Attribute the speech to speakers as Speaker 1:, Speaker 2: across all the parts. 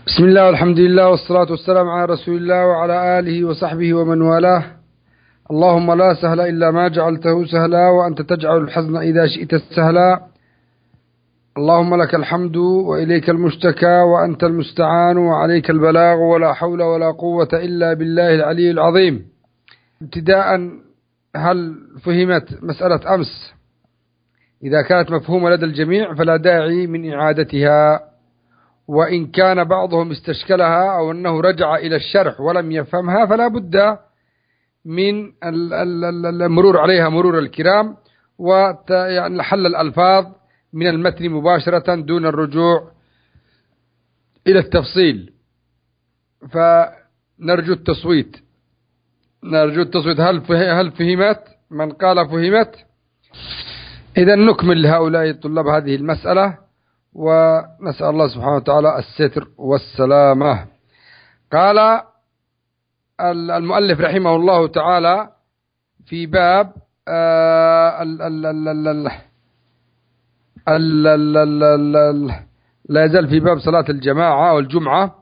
Speaker 1: بسم الله والحمد لله والصلاة والسلام على رسول الله وعلى آله وصحبه ومن والاه. اللهم لا سهل إلا ما جعلته سهلا وأنت تجعل الحزن إذا شئت سهلا. اللهم لك الحمد وإليك المشتكى وأنت المستعان وعليك البلاغ ولا حول ولا قوة إلا بالله العلي العظيم. ابتداء، هل فهمت مسألة أمس؟ إذا كانت مفهومة لدى الجميع فلا داعي من إعادتها، وإن كان بعضهم استشكلها أو أنه رجع إلى الشرح ولم يفهمها فلا بد من المرور عليها مرور الكرام وحل الألفاظ من المتن مباشرة دون الرجوع إلى التفصيل. فنرجو التصويت. هل فهمت؟ من قال فهمت؟ إذا نكمل لهؤلاء الطلاب هذه المسألة ونسأل الله سبحانه وتعالى الستر والسلامة. قال المؤلف رحمه الله تعالى في باب لا يزال في باب صلاة الجماعة والجمعة،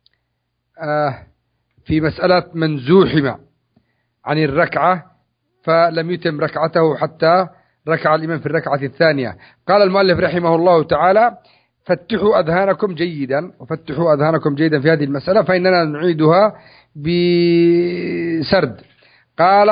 Speaker 1: في مسألة من زوحم عن الركعة فلم يتم ركعته حتى ركع الإمام في الركعة الثانية. قال المؤلف رحمه الله تعالى: فتحوا أذهانكم جيدا في هذه المسألة فإننا نعيدها بسرد. قال: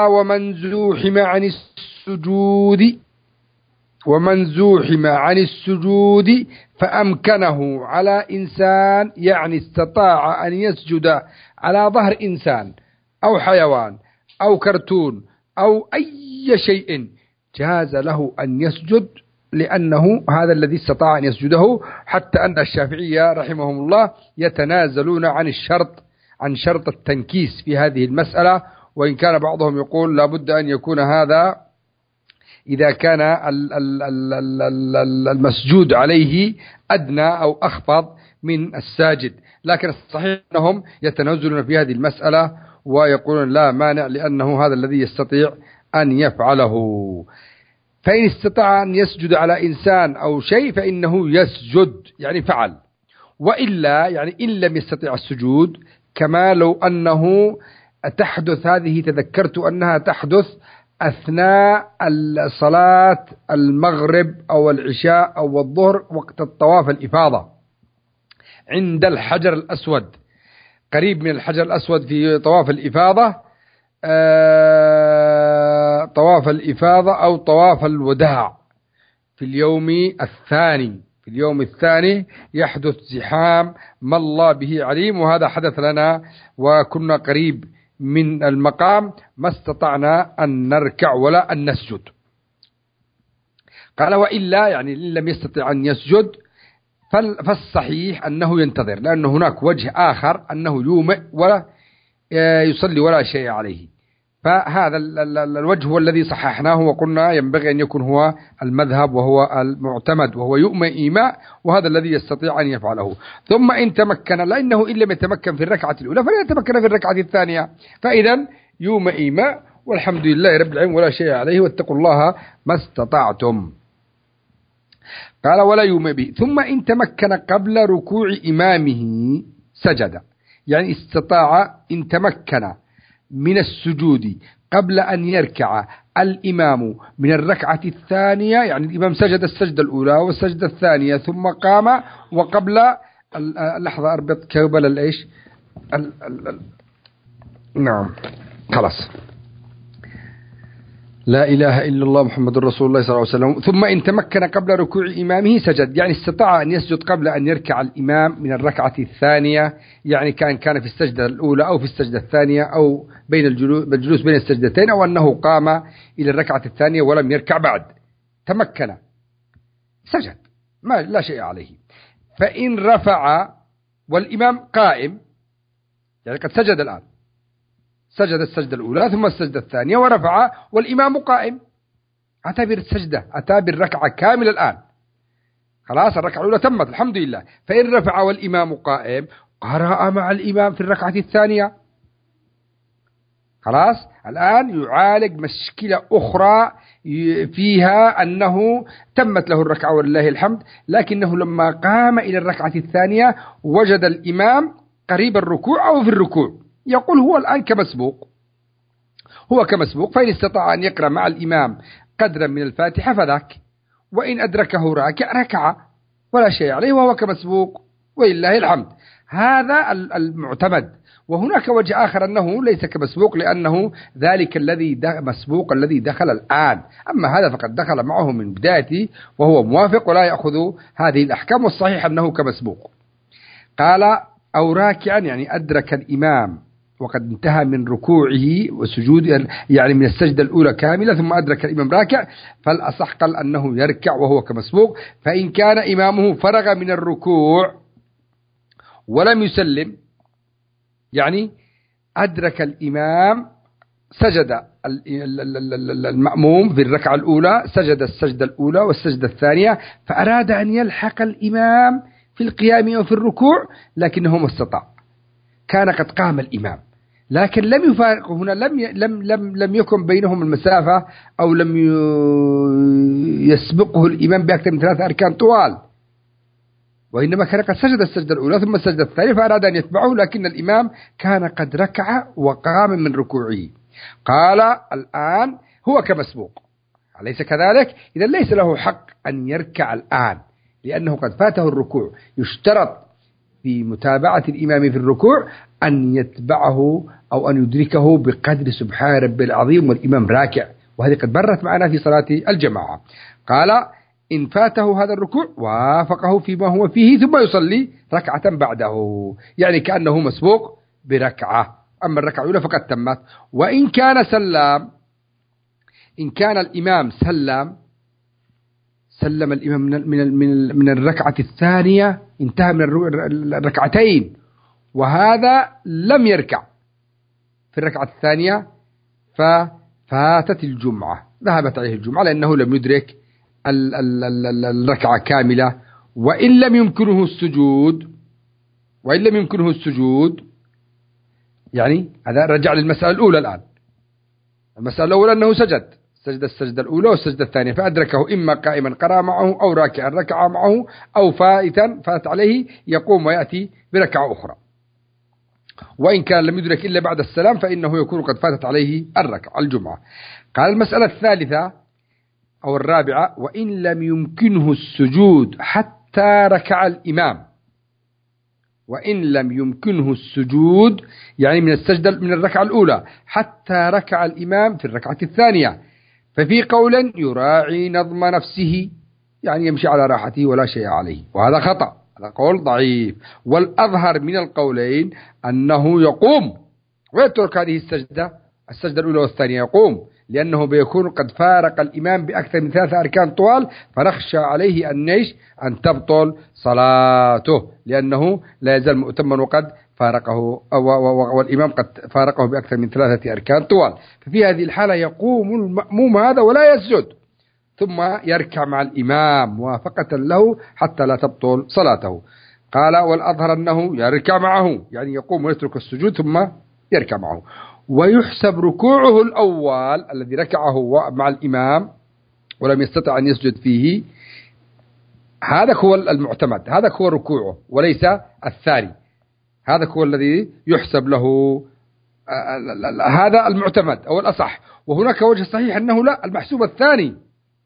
Speaker 1: ومن زوحم عن السجود فأمكنه على إنسان، يعني استطاع أن يسجد على ظهر إنسان أو حيوان أو كرتون أو أي شيء، جاز له أن يسجد لأنه هذا الذي استطاع أن يسجده، حتى أن الشافعية رحمهم الله يتنازلون عن شرط التنكيس في هذه المسألة، وإن كان بعضهم يقول لا بد أن يكون هذا إذا كان المسجود عليه أدنى أو أخفض من الساجد، لكن الصحيح أنهم يتنازلون في هذه المسألة ويقولون لا مانع لأنه هذا الذي يستطيع أن يفعله. فإن استطاع أن يسجد على إنسان أو شيء فإنه يسجد، يعني فعل. وإلا يعني إن لم يستطيع السجود، كما لو أنه تحدث هذه، تذكرت أنها تحدث أثناء صلاة المغرب أو العشاء أو الظهر وقت الطواف الإفاضة عند الحجر الأسود، قريب من الحجر الأسود في طواف الإفاضة، طواف الإفاضة أو طواف الوداع في اليوم الثاني يحدث زحام ما الله به عليم، وهذا حدث لنا وكنا قريب من المقام ما استطعنا أن نركع ولا أن نسجد. قال: وإلا يعني إن لم يستطع أن يسجد فالصحيح أنه ينتظر، لأن هناك وجه آخر أنه يومئ ولا يصلي ولا شيء عليه. فهذا الوجه هو الذي صححناه وقلنا ينبغي أن يكون هو المذهب وهو المعتمد، وهو يؤمئ إيماء، وهذا الذي يستطيع أن يفعله. ثم إن تمكن، لأنه إن لم يتمكن في الركعة الأولى فلا يتمكن في الركعة الثانية، فإذا يؤمئ إيماء والحمد لله رب العالمين ولا شيء عليه، واتقوا الله ما استطعتم. قال: ولا يؤمئ به. ثم إن تمكن قبل ركوع إمامه سجد، يعني استطاع إن تمكن من السجود قبل أن يركع الإمام من الركعة الثانية، يعني الإمام سجد السجدة الأولى والسجدة الثانية ثم قام، وقبل لحظة أربط كبل الإيش نعم خلاص، لا إله إلا الله محمد رسول الله صلى الله عليه وسلم. ثم إن تمكن قبل ركوع إمامه سجد، يعني استطاع أن يسجد قبل أن يركع الإمام من الركعة الثانية، يعني كان في السجدة الأولى أو في السجدة الثانية أو بين الجلوس بين السجدتين، أو أنه قام إلى الركعة الثانية ولم يركع بعد، تمكن سجد ما لا شيء عليه. فإن رفع والإمام قائم، يعني قد سجد الآن، سجد السجدة الأولى ثم السجدة الثانية ورفع والإمام قائم، أتى بالركعة كاملة الآن، خلاص الركعة الأولى تمت الحمد لله. فإن رفع والإمام قائم قرأ مع الإمام في الركعة الثانية، خلاص. الآن يعالج مشكلة أخرى فيها أنه تمت له الركعة ولله الحمد، لكنه لما قام إلى الركعة الثانية وجد الإمام قريب الركوع أو في الركوع، يقول هو الآن كمسبوق، هو كمسبوق، فإن استطاع أن يقرأ مع الإمام قدرا من الفاتحة فذاك، وإن أدركه راكع ركع ولا شيء عليه وهو كمسبوق ولله الحمد. هذا المعتمد. وهناك وجه آخر أنه ليس كمسبوق، لأنه ذلك مسبوق الذي دخل الآن، أما هذا فقد دخل معه من بدايته وهو موافق ولا يأخذ هذه الأحكام، والصحيح أنه كمسبوق. قال أو راكعا يعني أدرك الإمام وقد انتهى من ركوعه وسجود، يعني من السجدة الأولى كاملة ثم أدرك الإمام راكع، فالأصح قال أنه يركع وهو كمسبوق. فإن كان إمامه فرغ من الركوع ولم يسلم، يعني أدرك الإمام سجد المأموم في الركعة الأولى، سجد السجدة الأولى والسجدة الثانية، فأراد أن يلحق الإمام في القيام أو في الركوع لكنه ما استطاع، كان قد قام الإمام لكن لم يفارقه هنا، لم يكن بينهم المسافة أو لم يسبقه الإمام بأكثر من 3 أركان طوال، وإنما كان قد سجد السجدة الأولى ثم السجدة الثانية فأراد أن يتبعه، لكن الإمام كان قد ركع وقام من ركوعه. قال الآن هو كمسبوق، أليس كذلك؟ إذا ليس له حق أن يركع الآن لأنه قد فاته الركوع. يشترط في متابعة الإمام في الركوع أن يتبعه أو أن يدركه بقدر سبحان ربي العظيم والإمام راكع، وهذه قد مرت معنا في صلاة الجماعة. قال إن فاته هذا الركوع وافقه فيما هو فيه ثم يصلي ركعة بعده، يعني كأنه مسبوق بركعة، أما الركعة الأولى فقد تمت. وإن كان سلم، إن كان الإمام سلم الإمام من الركعة الثانية، انتهى من الركعتين وهذا لم يركع في الركعة الثانية، ففاتت الجمعة، ذهبت عليه الجمعة لأنه لم يدرك الركعة كاملة. وإن لم يمكنه السجود، يعني هذا رجع للمسألة الأولى الآن. المسألة الأولى أنه سجد السجدة الأولى والسجدة الثانية فأدركه إما قائما قرأ معه أو راكعا ركع معه أو فات عليه يقوم ويأتي بركعة أخرى. وإن كان لم يدرك إلا بعد السلام فإنه يكون قد فاتت عليه الركعة الجمعة. قال المسألة الثالثة أو الرابعة وإن لم يمكنه السجود حتى ركع الإمام، وإن لم يمكنه السجود يعني من الركعة الأولى حتى ركع الإمام في الركعة الثانية، ففي قول يراعي نظم نفسه يعني يمشي على راحته ولا شيء عليه، وهذا خطأ، هذا قول ضعيف. والأظهر من القولين أنه يقوم ويترك هذه السجدة الأولى والثانية، يقوم لأنه بيكون قد فارق الإمام بأكثر من 3 أركان طوال، فنخشى عليه أن تبطل صلاته لأنه لا يزال مؤتما وقد فارقه والإمام قد فارقه بأكثر من 3 أركان طوال. ففي هذه الحالة يقوم المأموم هذا ولا يسجد ثم يركع مع الإمام موافقة له حتى لا تبطل صلاته. قال والأظهر أنه يركع معه، يعني يقوم ويترك السجود ثم يركع معه، ويحسب ركوعه الأول الذي ركعه مع الإمام ولم يستطع أن يسجد فيه، هذا هو المعتمد، هذا هو ركوعه وليس الثاني، هذا هو الذي يحسب له، هذا المعتمد أو الأصح. وهناك وجه صحيح أنه لا، المحسوب الثاني،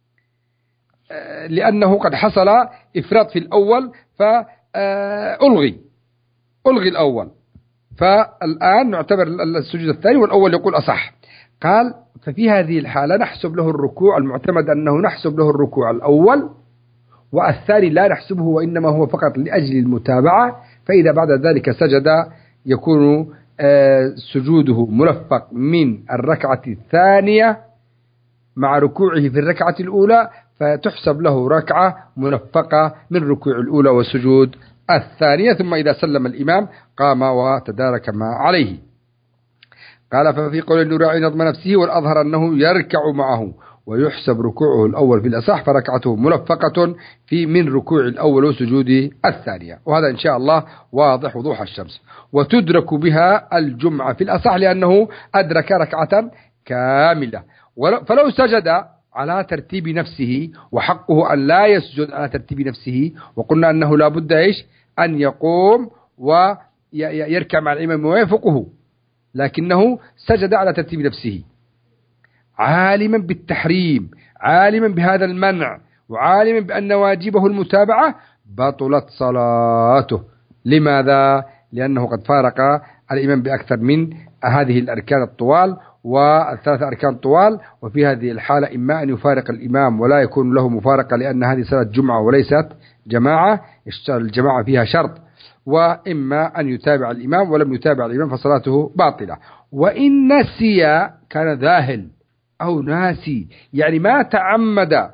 Speaker 1: لأنه قد حصل إفراط في الأول فألغي الأول، فالآن نعتبر السجود الثاني والأول يقول أصح. قال ففي هذه الحالة نحسب له الركوع، المعتمد أنه نحسب له الركوع الأول والثاني لا نحسبه وإنما هو فقط لأجل المتابعة، فإذا بعد ذلك سجد يكون سجوده ملفق من الركعة الثانية مع ركوعه في الركعة الأولى، فتحسب له ركعة منفقة من ركوع الأولى وسجود الثانية، ثم إذا سلم الإمام قام وتدارك ما عليه. قال ففي قول يراعي نظم نفسه والأظهر أنه يركع معه، ويحسب ركوعه الأول في الأصح، فركعته ملفقة من ركوع الأول وسجود الثانية. وهذا إن شاء الله واضح وضوح الشمس. وتدرك بها الجمعة في الأصح لأنه أدرك ركعة كاملة. فلو سجد على ترتيب نفسه، وحقه أن لا يسجد على ترتيب نفسه، وقلنا أنه لا بد أن يقوم ويركع مع الإمام ويفقه، لكنه سجد على ترتيب نفسه عالما بالتحريم، عالما بهذا المنع، وعالما بأن واجبه المتابعة، بطلت صلاته. لماذا؟ لأنه قد فارق الإمام بأكثر من هذه الأركان الطوال والثلاثة أركان طوال. وفي هذه الحالة إما أن يفارق الإمام ولا يكون له مفارقة لأن هذه صلاة جمعة وليست جماعة، الجماعة فيها شرط، وإما أن يتابع الإمام، ولم يتابع الإمام فصلاته باطلة. وإن نسي كان ذاهل أو ناسي، يعني ما تعمد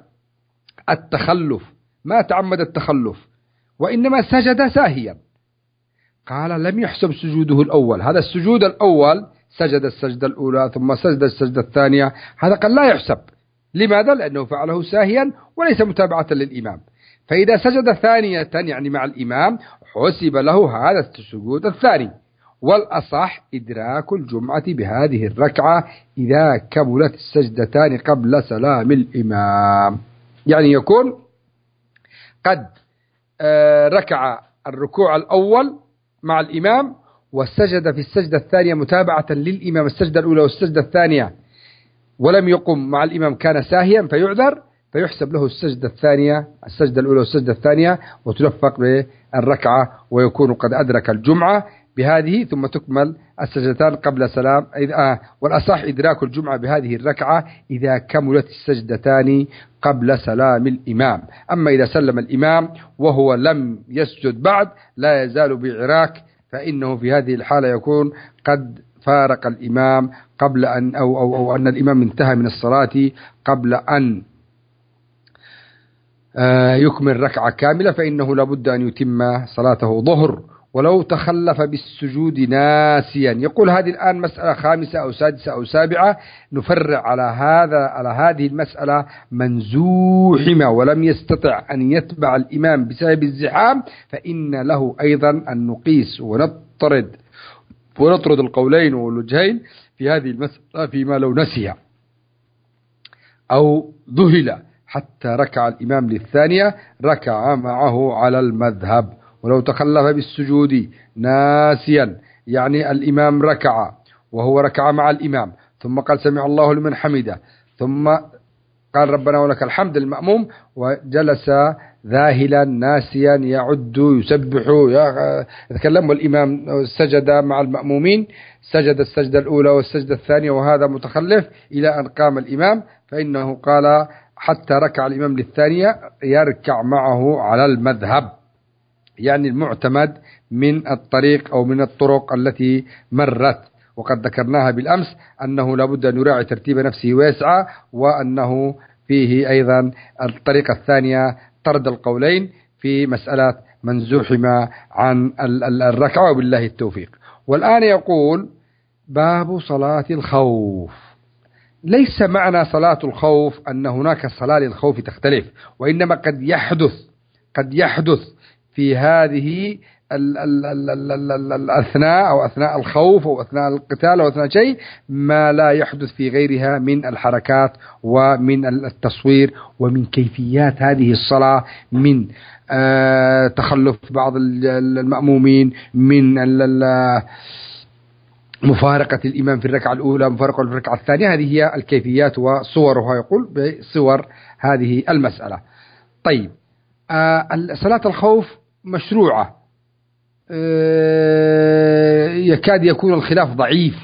Speaker 1: التخلف وإنما سجد ساهيا، قال لم يحسب سجوده الأول. هذا السجود الأول سجد السجدة الأولى ثم سجد السجدة الثانية، هذا قد لا يحسب. لماذا؟ لأنه فعله ساهيا وليس متابعة للإمام. فإذا سجد ثانية يعني مع الإمام حسب له هذا السجود الثاني. والأصح إدراك الجمعة بهذه الركعة إذا كملت السجدتان قبل سلام الإمام، يعني يكون قد ركع الركوع الأول مع الإمام وسجد في السجدة الثانية متابعة للإمام السجدة الأولى والسجدة الثانية، ولم يقم مع الإمام كان ساهيا فيعذر، فيحسب له السجدة الأولى والسجدة الثانية وتلفق بالركعة، ويكون قد أدرك الجمعة بهذه، ثم تكمل السجدتان قبل سلام. والأصح إدراك الجمعة بهذه الركعة إذا كملت السجدتان قبل سلام الإمام. أما إذا سلم الإمام وهو لم يسجد بعد لا يزال بعراك، فإنه في هذه الحالة يكون قد فارق الإمام قبل أن أو أن الإمام انتهى من الصلاة قبل أن يكمل ركعة كاملة، فإنه لابد أن يتم صلاته ظهر ولو تخلف بالسجود ناسيا. يقول هذه الآن مسألة خامسة أو سادسة أو سابعة، نفرع على هذه المسألة من زوحم ولم يستطع أن يتبع الإمام بسبب الزحام، فإن له أيضا أن نقيس ونطرد القولين والوجهين في هذه المسألة فيما لو نسي أو ذهل حتى ركع الإمام للثانية ركع معه على المذهب. ولو تخلف بالسجود ناسيا يعني الإمام ركع وهو ركع مع الإمام ثم قال سمع الله لمن حمده ثم قال ربنا ولك الحمد المأموم، وجلس ذاهلا ناسيا يعد يسبح يتكلم، والإمام سجد مع المأمومين، سجد السجدة الأولى والسجدة الثانية وهذا متخلف إلى أن قام الإمام، فإنه قال حتى ركع الإمام للثانية يركع معه على المذهب، يعني المعتمد من الطريق أو من الطرق التي مرت. وقد ذكرناها بالأمس أنه لابد أن يراعي ترتيب نفسه ويسعى، وأنه فيه أيضا الطريقة الثانية طرد القولين في مسألة من زحم عن الركعة، وبالله التوفيق. والآن يقول باب صلاة الخوف. ليس معنى صلاة الخوف أن هناك صلاة للخوف تختلف، وإنما قد يحدث في هذه الأثناء أو أثناء الخوف أو أثناء القتال أو أثناء شيء ما لا يحدث في غيرها من الحركات ومن التصوير ومن كيفيات هذه الصلاة، من تخلف بعض المأمومين، من مفارقة الإمام في الركعة الأولى، مفارقة في الركعة الثانية. هذه هي الكيفيات وصورها، يقول بصور هذه المسألة. طيب، صلاة الخوف مشروعة، يكاد يكون الخلاف ضعيف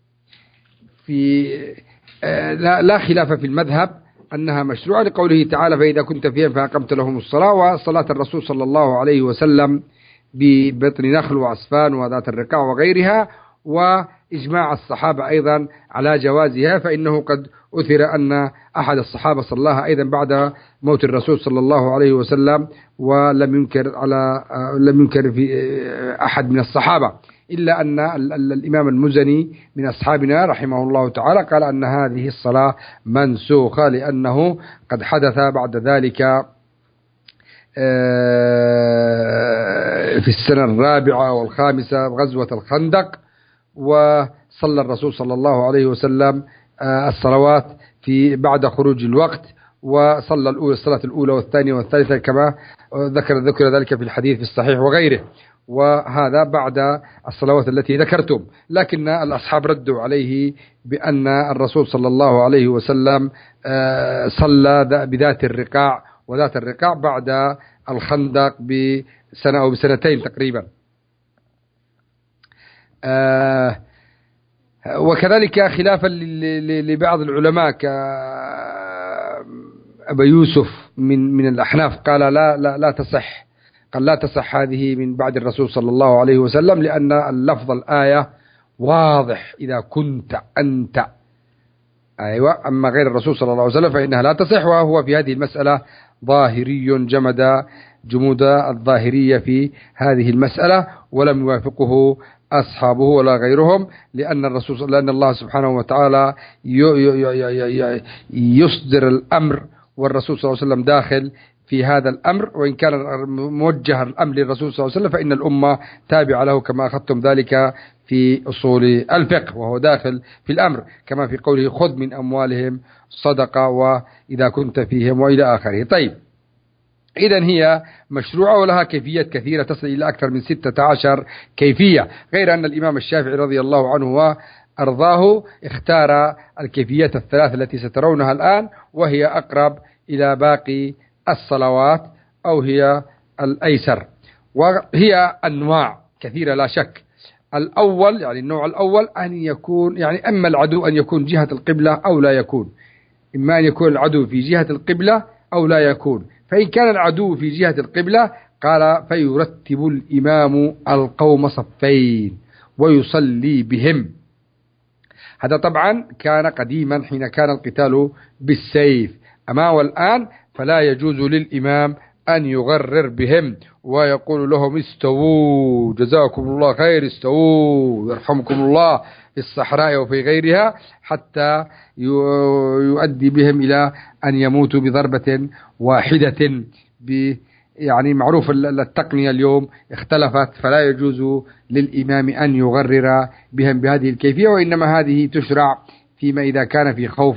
Speaker 1: لا خلاف في المذهب أنها مشروعة، لقوله تعالى فإذا كنت فيهم فأقمت لهم الصلاة، وصلاة الرسول صلى الله عليه وسلم ببطن نخل وعصفان وذات الرقاع وغيرها، وإجماع الصحابة أيضا على جوازها، فإنه قد أثر أن أحد الصحابة صلاها أيضا بعد موت الرسول صلى الله عليه وسلم، ولم ينكر في أحد من الصحابة إلا أن الإمام المزني من أصحابنا رحمه الله تعالى قال أن هذه الصلاة منسوخة، لأنه قد حدث بعد ذلك في السنة الرابعة والخامسة غزوة الخندق، وصلى الرسول صلى الله عليه وسلم الصلوات في بعد خروج الوقت، وصلى الصلاة الأولى والثانية والثالثة كما ذكر ذلك في الحديث في الصحيح وغيره، وهذا بعد الصلوات التي ذكرتم. لكن الأصحاب ردوا عليه بأن الرسول صلى الله عليه وسلم صلى بذات الرقاع، وذات الرقاع بعد الخندق بسنة أو بسنتين تقريبا. وكذلك خلافا لبعض العلماء كأبا يوسف من الأحناف قال لا تصح، قال لا تصح هذه من بعد الرسول صلى الله عليه وسلم، لأن اللفظ الآية واضح إذا كنت أنت، أيوة، أما غير الرسول صلى الله عليه وسلم فإنها لا تصح. وهو في هذه المسألة ظاهري جمود الظاهرية في هذه المسألة، ولم يوافقه أصحابه ولا غيرهم، لأن الله سبحانه وتعالى يصدر الأمر، والرسول صلى الله عليه وسلم داخل في هذا الأمر، وإن كان موجه الأمر للرسول صلى الله عليه وسلم فإن الأمة تابعة له كما أخذتم ذلك في أصول الفقه، وهو داخل في الأمر كما في قوله خذ من أموالهم صدقة وإذا كنت فيهم وإلى آخره. طيب، إذن هي مشروعة ولها كيفيات كثيرة تصل إلى أكثر من 16 كيفية، غير أن الإمام الشافعي رضي الله عنه وأرضاه اختار الكيفيات الثلاث التي سترونها الآن، وهي أقرب إلى باقي الصلوات أو هي الأيسر، وهي أنواع كثيرة لا شك. الأول يعني النوع الأول أن يكون يعني أما العدو أن يكون جهة القبلة أو لا يكون، إما أن يكون العدو في جهة القبلة أو لا يكون. فإن كان العدو في جهة القبلة قال فيرتب الإمام القوم صفين ويصلي بهم. هذا طبعا كان قديما حين كان القتال بالسيف، أما والآن فلا يجوز للإمام أن يغرر بهم ويقول لهم استووا جزاكم الله خير، استووا يرحمكم الله في الصحراء وفي غيرها، حتى يؤدي بهم إلى أن يموتوا بضربة واحدة. يعني معروف التقنية اليوم اختلفت، فلا يجوز للإمام أن يغرر بهم بهذه الكيفية، وإنما هذه تشرع فيما إذا كان في خوف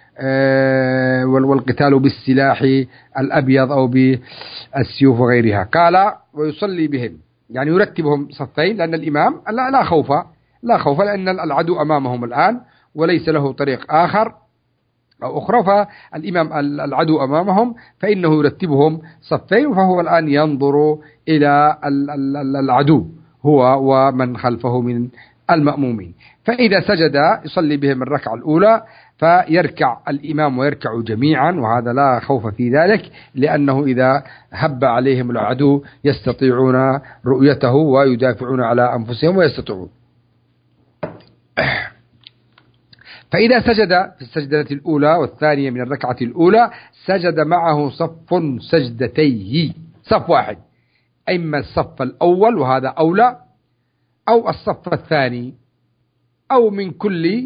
Speaker 1: والقتال بالسلاح الأبيض أو بالسيوف وغيرها. قال ويصلي بهم يعني يرتبهم صفين، لأن الإمام لا خوف لأن العدو أمامهم الآن وليس له طريق آخر أو أخرى، فالإمام العدو أمامهم فإنه يرتبهم صفين، فهو الآن ينظر إلى العدو هو ومن خلفه من المأمومين. فإذا سجد يصلي بهم الركعة الأولى، فيركع الإمام ويركع جميعا، وهذا لا خوف في ذلك، لأنه إذا هب عليهم العدو يستطيعون رؤيته ويدافعون على أنفسهم ويستطيعون. فإذا سجد في السجدة الأولى والثانية من الركعة الأولى سجد معه صف سجدتيه، صف واحد، إما الصف الأول وهذا أولى، أو الصف الثاني، أو من كل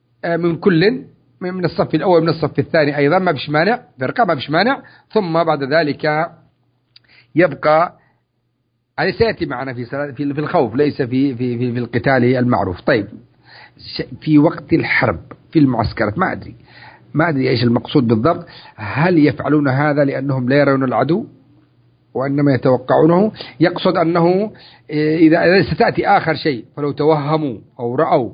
Speaker 1: من الصف الأول من الصف الثاني أيضا، ما بش مانع، فرقة ما بش مانع. ثم بعد ذلك يبقى على سيأتي معنا في الخوف، ليس في القتال المعروف. طيب، في وقت الحرب في المعسكرات ما أدري إيش المقصود بالضبط، هل يفعلون هذا لأنهم لا يرون العدو وإنما يتوقعونه؟ يقصد أنه إذا ستأتي آخر شيء فلو توهموا أو رأوا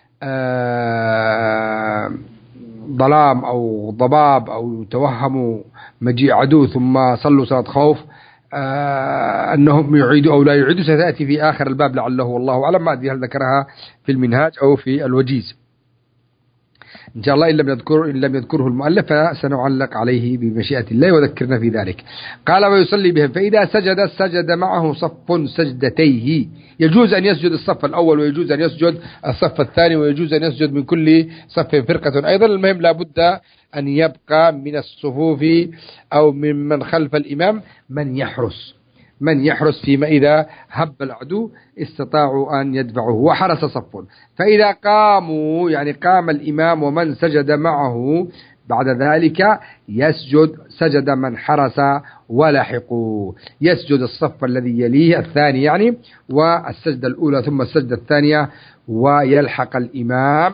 Speaker 1: ظلام أو ضباب أو توهموا مجيء عدو ثم صلوا صلاة خوف، أنهم يعيدوا أو لا يعيدوا، ستأتي في آخر الباب لعله والله أعلم، ما أدري هل ذكرها في المنهاج أو في الوجيز إن شاء الله. إن لم يذكره المؤلف فسنعلق عليه بمشيئة الله وذكرنا في ذلك. قال ويصلي بهم، فإذا سجد معه صف سجدتيه، يجوز أن يسجد الصف الأول ويجوز أن يسجد الصف الثاني ويجوز أن يسجد من كل صف فرقة أيضا. المهم لا بد أن يبقى من الصفوف أو ممن خلف الإمام من يحرس، من يحرس فيما إذا هب العدو استطاعوا أن يدفعوه وحرس صف. فإذا قاموا يعني قام الإمام ومن سجد معه بعد ذلك يسجد سجد من حرس ولحقوا، يسجد الصف الذي يليه الثاني يعني والسجدة الأولى ثم السجدة الثانية ويلحق الإمام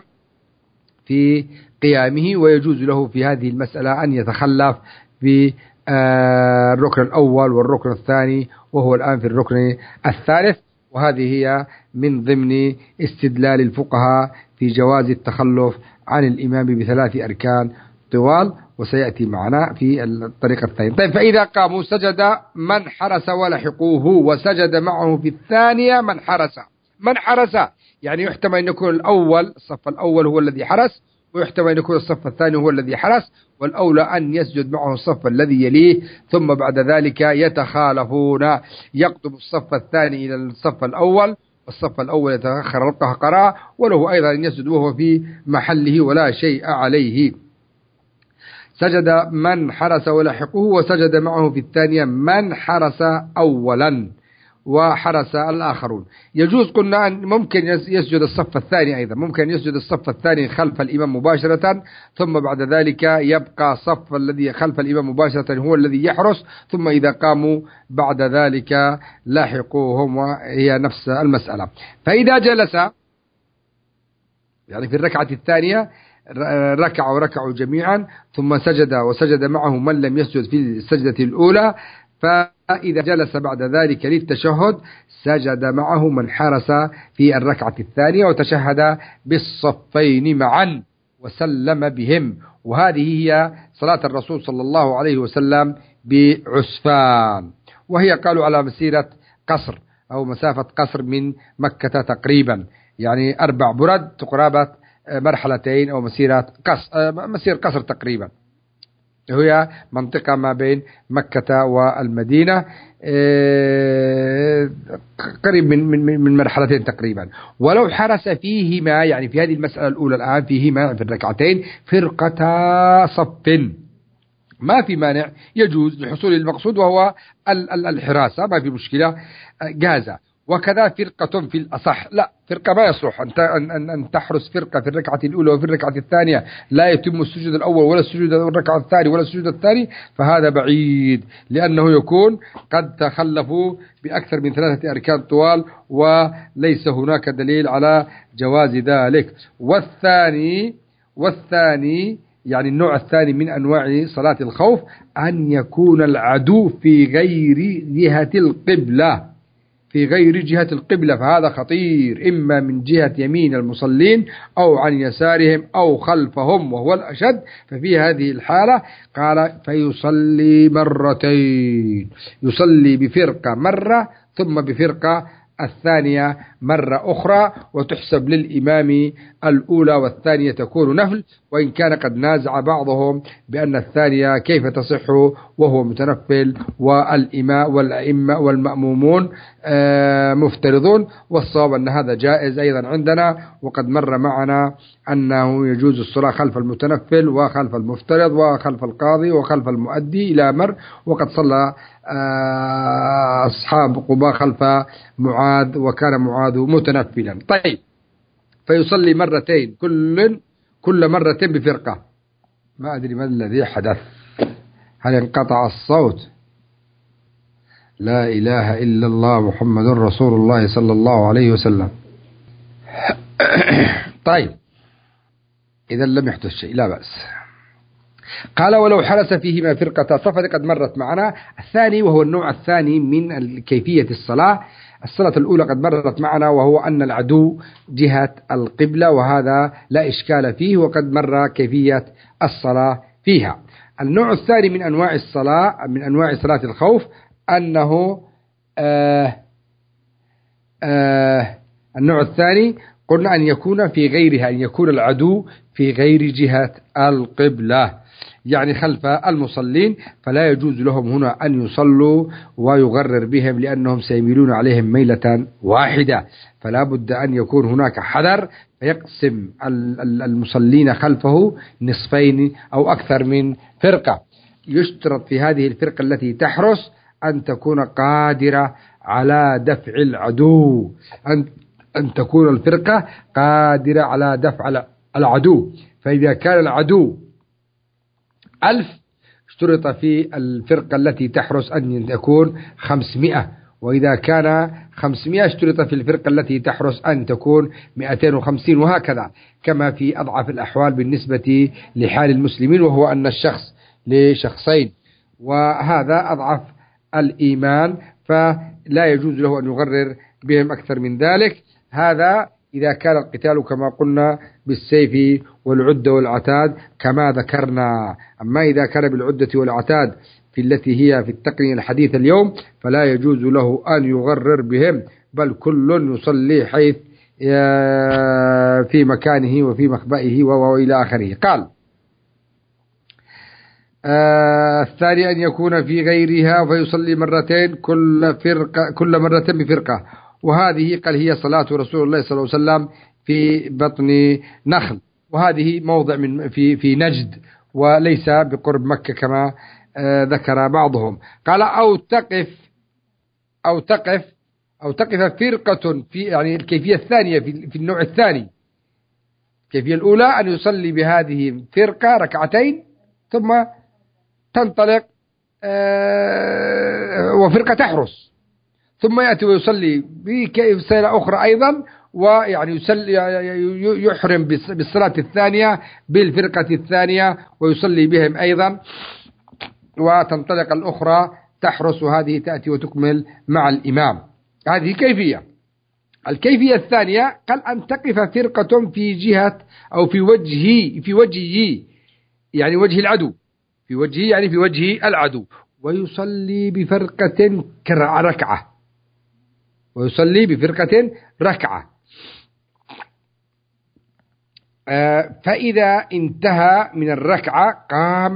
Speaker 1: في قيامه، ويجوز له في هذه المسألة أن يتخلف بالركن الأول والركن الثاني وهو الآن في الركن الثالث. وهذه هي من ضمن استدلال الفقهاء في جواز التخلف عن الإمام بثلاث أركان طوال، وسيأتي معنا في الطريقة الثانية. طيب فإذا قاموا سجد من حرس ولحقوه وسجد معه في الثانية من حرس. من حرس يعني يحتمل أن يكون الأول الصف الأول هو الذي حرس، ويحتمل أن يكون الصف الثاني هو الذي حرس، والأولى أن يسجد معه الصف الذي يليه، ثم بعد ذلك يتخالفون، يقدم الصف الثاني إلى الصف الأول والصف الأول يتأخر القهقراء، وله أيضا أن يسجد وهو في محله ولا شيء عليه. سجد من حرس ولحقه وسجد معه في الثانية من حرس أولا وحرس الآخرون. يجوز قلنا أن ممكن يسجد الصف الثاني أيضا، ممكن يسجد الصف الثاني خلف الإمام مباشرة، ثم بعد ذلك يبقى صف الذي خلف الإمام مباشرة هو الذي يحرس، ثم إذا قاموا بعد ذلك لاحقوهم، وهي نفس المسألة. فإذا جلس يعني في الركعة الثانية ركعوا جميعا ثم سجد وسجد معه من لم يسجد في السجدة الأولى، فإذا جلس بعد ذلك للتشهد سجد معه من حرس في الركعة الثانية وتشهد بالصفين معا وسلم بهم. وهذه هي صلاة الرسول صلى الله عليه وسلم بعسفان، وهي قالوا على مسيرة قصر أو مسافة قصر من مكة تقريبا، يعني 4 برد قرابة مرحلتين أو مسير قصر تقريبا، هي منطقة ما بين مكة والمدينة قريب من مرحلتين تقريبا. ولو حرس فيهما يعني في هذه المسألة الأولى الآن فيهما في الركعتين فرقتا صف ما في مانع، يجوز لحصول المقصود وهو الحراسة، ما في مشكلة جازة. وكذا فرقة في الأصح، لا فرقة ما يصلح أن تحرس فرقة في الركعة الأولى وفي الركعة الثانية لا يتم السجود الأول ولا السجود الركعة الثاني ولا السجود الثاني، فهذا بعيد لأنه يكون قد تخلفوا بأكثر من 3 أركان طوال وليس هناك دليل على جواز ذلك. والثاني يعني النوع الثاني من أنواع صلاة الخوف أن يكون العدو في غير جهة القبلة، في غير جهة القبلة، فهذا خطير، إما من جهة يمين المصلين أو عن يسارهم أو خلفهم وهو الأشد. ففي هذه الحالة قال فيصلي مرتين، يصلي بفرقة مرة ثم بفرقة الثانية مرة أخرى، وتحسب للإمام الأولى والثانية تكون نفل، وإن كان قد نازع بعضهم بأن الثانية كيف تصح وهو متنفل والأئمة والمأمومون مفترضون، والصواب أن هذا جائز أيضا عندنا. وقد مر معنا أنه يجوز الصلاة خلف المتنفل وخلف المفترض وخلف القاضي وخلف المؤدي إلى مر، وقد صلى أصحاب قباء خلف معاذ وكان معاذ متنفلا. طيب فيصلي مرتين كل مرة بفرقة. ما أدري ما الذي حدث، هل انقطع الصوت؟ لا إله إلا الله محمد رسول الله صلى الله عليه وسلم. طيب إذا لم يحدث شيء لا بأس. قال ولو حرس فيهما فرقة صفد قد مرت معنا. الثاني وهو النوع الثاني من كيفية الصلاة الأولى قد مرت معنا، وهو أن العدو جهة القبلة، وهذا لا إشكال فيه وقد مر كيفية الصلاة فيها. النوع الثاني من أنواع الصلاة من أنواع صلاة الخوف أنه النوع الثاني قلنا أن يكون في غيرها، أن يكون العدو في غير جهة القبلة يعني خلف المصلين، فلا يجوز لهم هنا أن يصلوا ويغرر بهم لأنهم سيميلون عليهم ميلة واحدة، فلا بد أن يكون هناك حذر فيقسم المصلين خلفه نصفين أو أكثر من فرقة. يشترط في هذه الفرقة التي تحرس أن تكون قادرة على دفع العدو، أن تكون الفرقة قادرة على دفع العدو. فإذا كان العدو 1000 اشترط في الفرقة التي تحرس أن تكون 500، وإذا كان 500 اشترط في الفرقة التي تحرس أن تكون 250، وهكذا كما في أضعف الأحوال بالنسبة لحال المسلمين، وهو أن الشخص لشخصين، وهذا أضعف الإيمان، فلا يجوز له أن يغرر بهم أكثر من ذلك. هذا إذا كان القتال كما قلنا بالسيف والعدة والعتاد كما ذكرنا. أما إذا كان بالعدة والعتاد في التي هي في التقنية الحديثة اليوم فلا يجوز له أن يغرر بهم، بل كل يصلي حيث في مكانه وفي مخبئه وإلى آخره. قال الثاني أن يكون في غيرها فيصلي مرتين كل مرة بفرقة، وهذه قال هي صلاة رسول الله صلى الله عليه وسلم في بطن نخل، وهذه موضع في نجد وليس بقرب مكة كما ذكر بعضهم. قال أو تقف فرقة في، يعني الكيفية الثانية في النوع الثاني. الكيفية الأولى أن يصلي بهذه فرقة ركعتين ثم تنطلق وفرقة تحرس، ثم يأتي ويصلي بسنة أخرى أيضا، ويعني يحرم بالصلاة الثانية بالفرقة الثانية ويصلي بهم أيضا، وتنطلق الأخرى تحرس، وهذه تأتي وتكمل مع الإمام. هذه كيفية. الكيفية الثانية قال أن تقف فرقة في جهة أو في وجهه يعني وجه العدو، في وجهه يعني في وجه العدو، ويصلي بفرقة ركعة، ويصلي بفرقة ركعة. فإذا انتهى من الركعة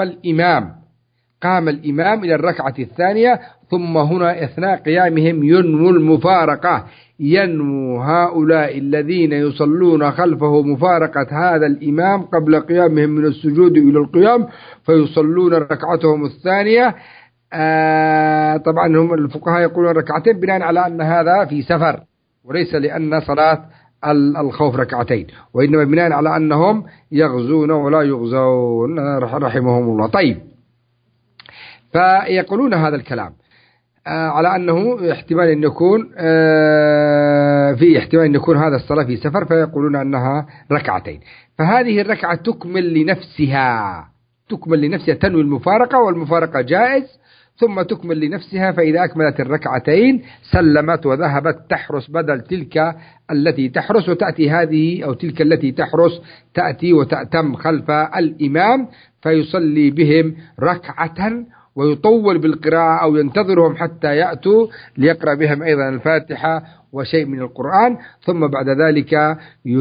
Speaker 1: قام الإمام إلى الركعة الثانية، ثم هنا أثناء قيامهم ينوي المفارقة، ينوي هؤلاء الذين يصلون خلفه مفارقة هذا الإمام قبل قيامهم من السجود إلى القيام، فيصلون ركعتهم الثانية. طبعا هم الفقهاء يقولون ركعتين بناء على أن هذا في سفر، وليس لأن صلاة الخوف ركعتين، وإنما بناء على أنهم يغزون ولا يغزون رحمهم الله. طيب، فيقولون هذا الكلام على أنه احتمال أن يكون في احتمال أن يكون هذا الصلاة في سفر، فيقولون أنها ركعتين. فهذه الركعة تكمل لنفسها تنوي المفارقة، والمفارقة جائز، ثم تكمل لنفسها. فإذا أكملت الركعتين سلمت وذهبت تحرس بدل تلك التي تحرس، وتأتي هذه أو تلك التي تحرس تأتي وتأتم خلف الإمام فيصلي بهم ركعة، ويطول بالقراءة أو ينتظرهم حتى يأتوا ليقرأ بهم أيضا الفاتحة وشيء من القرآن، ثم بعد ذلك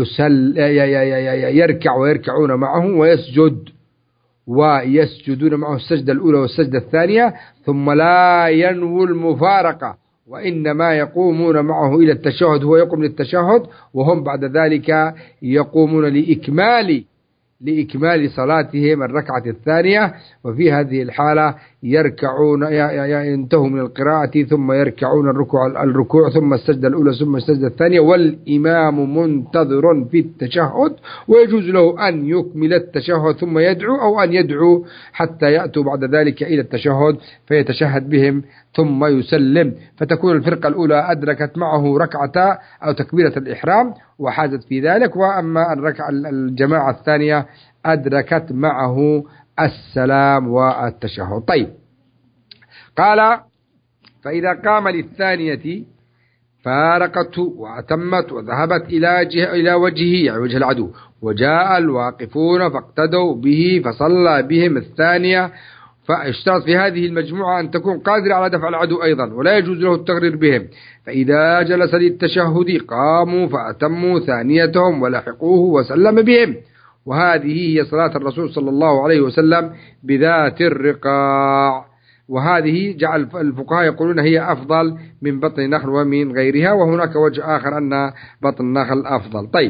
Speaker 1: يركع ويركعون معه ويسجدون معه السجدة الأولى والسجدة الثانية، ثم لا ينوي المفارقة، وإنما يقومون معه إلى التشهد، هو يقوم للتشهد وهم بعد ذلك يقومون لإكمال صلاتهم الركعة الثانية. وفي هذه الحالة ينتهوا من القراءة ثم يركعون الركوع ثم السجدة الأولى ثم السجدة الثانية، والإمام منتظر في التشهد، ويجوز له أن يكمل التشهد ثم يدعو، أو أن يدعو حتى يأتوا بعد ذلك إلى التشهد فيتشهد بهم ثم يسلم، فتكون الفرقة الأولى أدركت معه ركعة أو تكبيرة الإحرام وحازت في ذلك، وأما الجماعة الثانية أدركت معه السلام والتشهد. طيب، قال فإذا قام للثانية فارقته وأتمت وذهبت إلى وجهه يعني وجه العدو، وجاء الواقفون فاقتدوا به فصلى بهم الثانية. فاشترط في هذه المجموعة أن تكون قادرة على دفع العدو أيضا، ولا يجوز له التغرير بهم. فإذا جلس للتشهد قاموا فأتموا ثانيتهم ولحقوه وسلم بهم. وهذه هي صلاة الرسول صلى الله عليه وسلم بذات الرقاع، وهذه جعل الفقهاء يقولون هي أفضل من بطن النخل ومن غيرها، وهناك وجه آخر أن بطن النخل أفضل. طيب،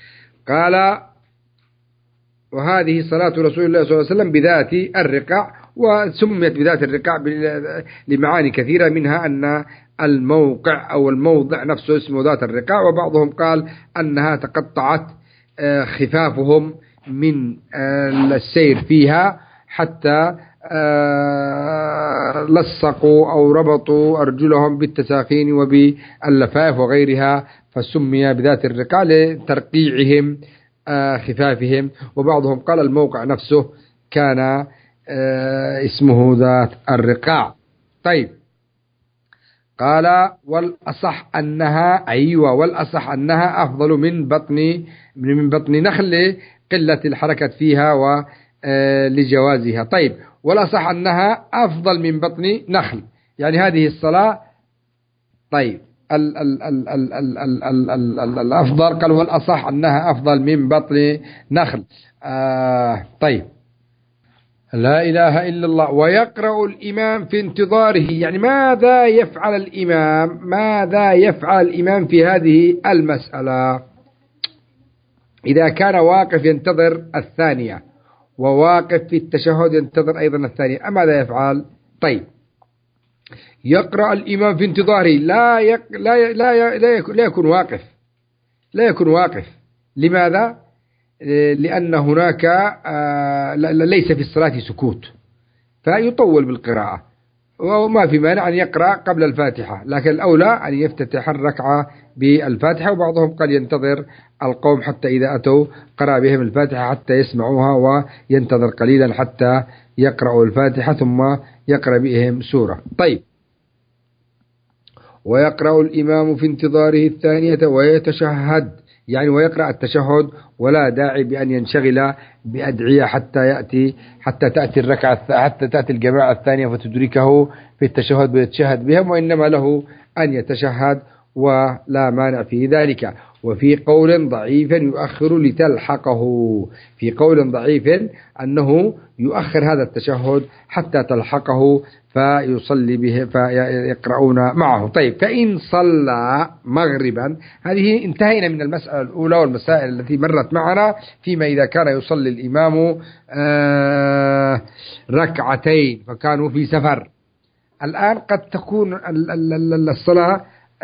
Speaker 1: قال وهذه صلاة رسول الله صلى الله عليه وسلم بذات الرقاع، وسميت بذات الرقاع لمعاني كثيرة، منها أن الموقع أو الموضع نفسه اسمه ذات الرقاع. وبعضهم قال أنها تقطعت خفافهم من السير فيها حتى لصقوا أو ربطوا أرجلهم بالتساخين وباللفاف وغيرها، فسمي بذات الرقاع لترقيعهم خفافهم. وبعضهم قال الموقع نفسه كان اسمه ذات الرقاع. طيب، قال والأصح أنها أفضل من بطن نخل قلة الحركة فيها ولجوازها. طيب، والأصح أنها أفضل من بطن نخل، يعني هذه الصلاة. طيب، الأفضل قال والأصح أنها أفضل من بطن نخل. طيب، لا إله إلا الله. ويقرأ الإمام في انتظاره، يعني ماذا يفعل الإمام في هذه المسألة؟ إذا كان واقف ينتظر الثانية، وواقف في التشهد ينتظر أيضا الثانية، ماذا يفعل؟ طيب، يقرأ الإمام في انتظاره، لا يكون واقف. لماذا؟ لأن هناك ليس في الصلاة سكوت، فيطول بالقراءة، وما في مانع أن يقرأ قبل الفاتحة، لكن الأولى أن يفتتح الركعة بالفاتحة. وبعضهم قال ينتظر القوم حتى إذا أتوا قرأ بهم الفاتحة حتى يسمعوها، وينتظر قليلا حتى يقرأوا الفاتحة ثم يقرأ بهم سورة. طيب، ويقرأ الإمام في انتظاره الثانية ويتشهد، يعني ويقرأ التشهد، ولا داعي بأن ينشغل بأدعية حتى تأتي الجماعة الثانية فتدركه في التشهد ويتشهد بهم، وإنما له أن يتشهد ولا مانع في ذلك. وفي قول ضعيف يؤخر لتلحقه، في قول ضعيف أنه يؤخر هذا التشهد حتى تلحقه فيصلي به فيقرؤون معه. طيب، فإن صلى مغربا، هذه انتهينا من المسألة الأولى والمسائل التي مرت معنا فيما إذا كان يصلي الإمام ركعتين فكانوا في سفر. الآن قد تكون الصلاة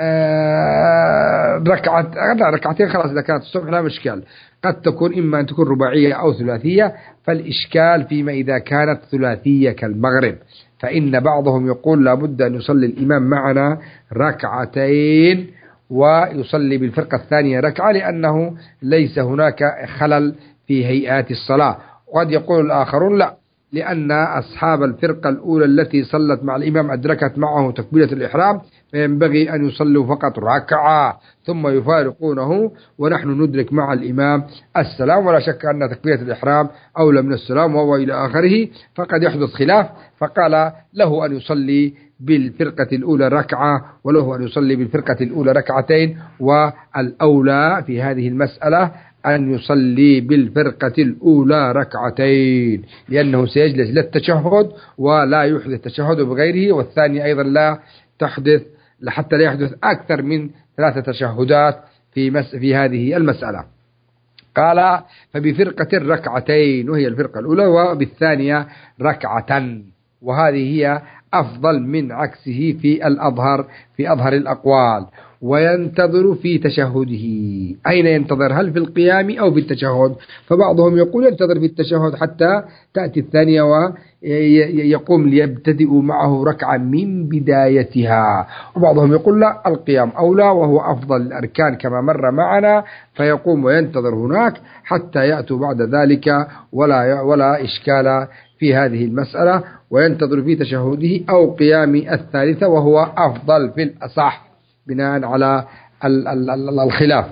Speaker 1: ركعتين خلاص، إذا كانت الصبح لا مشكل. قد تكون إما أن تكون رباعية أو ثلاثية، فالإشكال فيما إذا كانت ثلاثية كالمغرب، فإن بعضهم يقول لابد أن يصلي الإمام معنا ركعتين ويصلي بالفرقة الثانية ركعة، لأنه ليس هناك خلل في هيئات الصلاة. وقد يقول الآخرون لا، لأن أصحاب الفرقة الأولى التي صلت مع الإمام أدركت معه تكبيرة الإحرام، فينبغي أن يصلوا فقط ركعة ثم يفارقونه، ونحن ندرك مع الإمام السلام. ولا شك أن تكبيرة الإحرام أولى من السلام وهو إلى آخره، فقد يحدث خلاف، فقال له أن يصلي بالفرقة الأولى ركعة وله أن يصلي بالفرقة الأولى ركعتين، والأولى في هذه المسألة أن يصلي بالفرقة الأولى ركعتين، لأنه سيجلس للتشهد ولا يحدث تشهد بغيره، والثاني أيضا لا تحدث حتى لا يحدث أكثر من 3 تشهدات في هذه المسألة. قال فبفرقة ركعتين، وهي الفرقة الأولى، وبالثانية ركعة، وهذه هي أفضل من عكسه في أظهر الأقوال. وينتظر في تشهده، أين ينتظر؟ هل في القيام أو في التشهد؟ فبعضهم يقول ينتظر في التشهد حتى تأتي الثانية ويقوم ليبتدئ معه ركعة من بدايتها، وبعضهم يقول لا، القيام أولى وهو أفضل الأركان كما مر معنا، فيقوم وينتظر هناك حتى يأتوا بعد ذلك، ولا إشكال في هذه المسألة. وينتظر في تشهده أو قيام الثالثة، وهو أفضل في الأصح بناء على الخلاف.